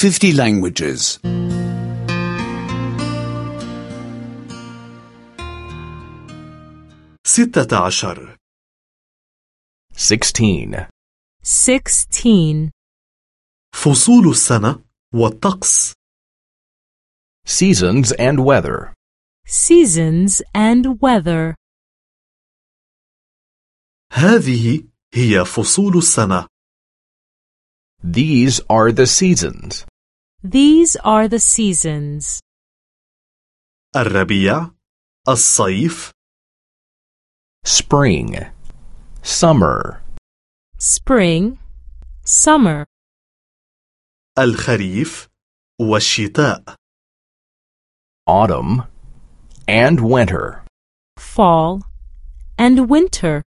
50 languages. 16 16. 16. فصول السنة والطقس. Seasons and weather. Seasons and weather. هذه هي فصول السنة. These are the seasons. These are the seasons. الربيع، الصيف، Spring, summer, Spring, summer, الخريف والشتاء. autumn, and winter. fall, and winter.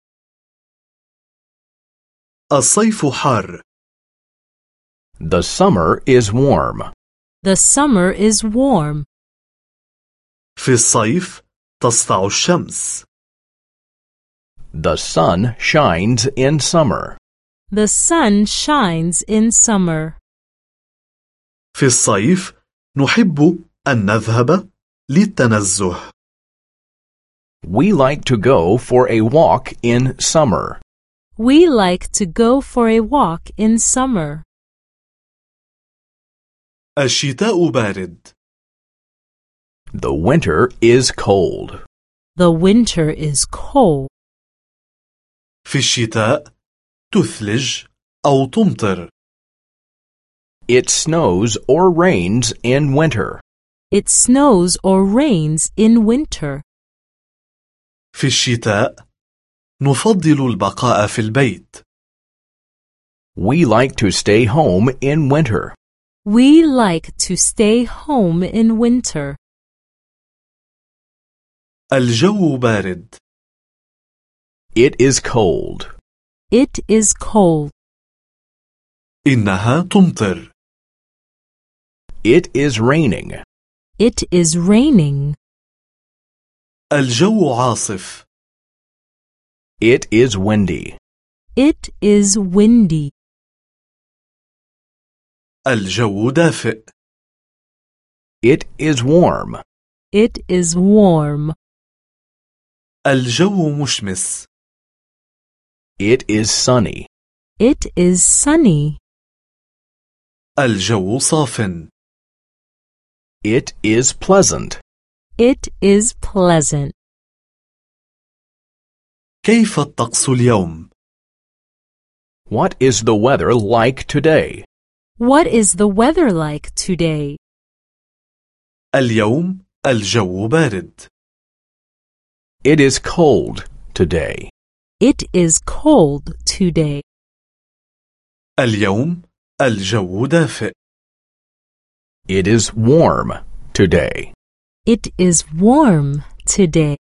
الصيف حار. The summer is warm. The summer is warm. في الصيف تسطع الشمس. The sun shines in summer. The sun shines in summer. في الصيف نحب أن نذهب للتنزه. We like to go for a walk in summer. We like to go for a walk in summer. الشتاء بارد. The winter is cold. The winter is cold. في الشتاء تثلج أو تمطر. It snows or rains in winter. It snows or rains in winter. في الشتاء نفضل البقاء في البيت. We like to stay home in winter. We like to stay home in winter. الجو بارد. It is cold. It is cold. إنها تمطر. It is raining. It is raining. الجو عاصف. It is windy. It is windy. الجو دافئ. It is warm. It is warm. الجو مشمس. It is sunny. It is sunny. الجو صاف. It is pleasant. It is pleasant. كيف الطقس اليوم؟ What is the weather like today? What is the weather like today? اليوم الجو بارد. It is cold today. It is cold today. اليوم الجو دافئ. It is warm today. It is warm today.